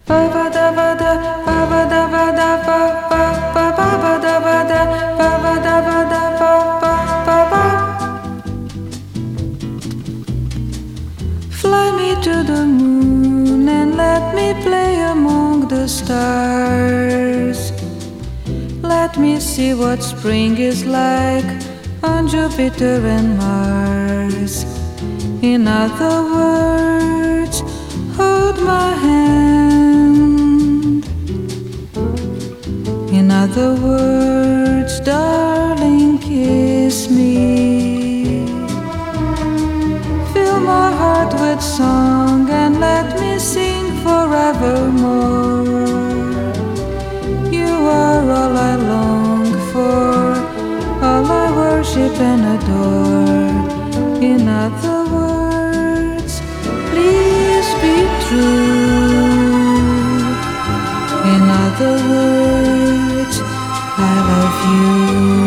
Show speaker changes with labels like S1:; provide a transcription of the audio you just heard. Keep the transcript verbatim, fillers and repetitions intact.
S1: Ba ba da ba da, ba ba da ba da ba ba ba ba ba da ba da, ba ba da ba da ba ba ba ba. Fly me to the moon and let me play among the stars. Let me see what spring is like on Jupiter and Mars. In other words, hold my hand. In other words, darling, kiss me. Fill my heart with song and let me sing forevermore. You are all I long for, all I worship and adore. In other words, please be true. In other words, I love you.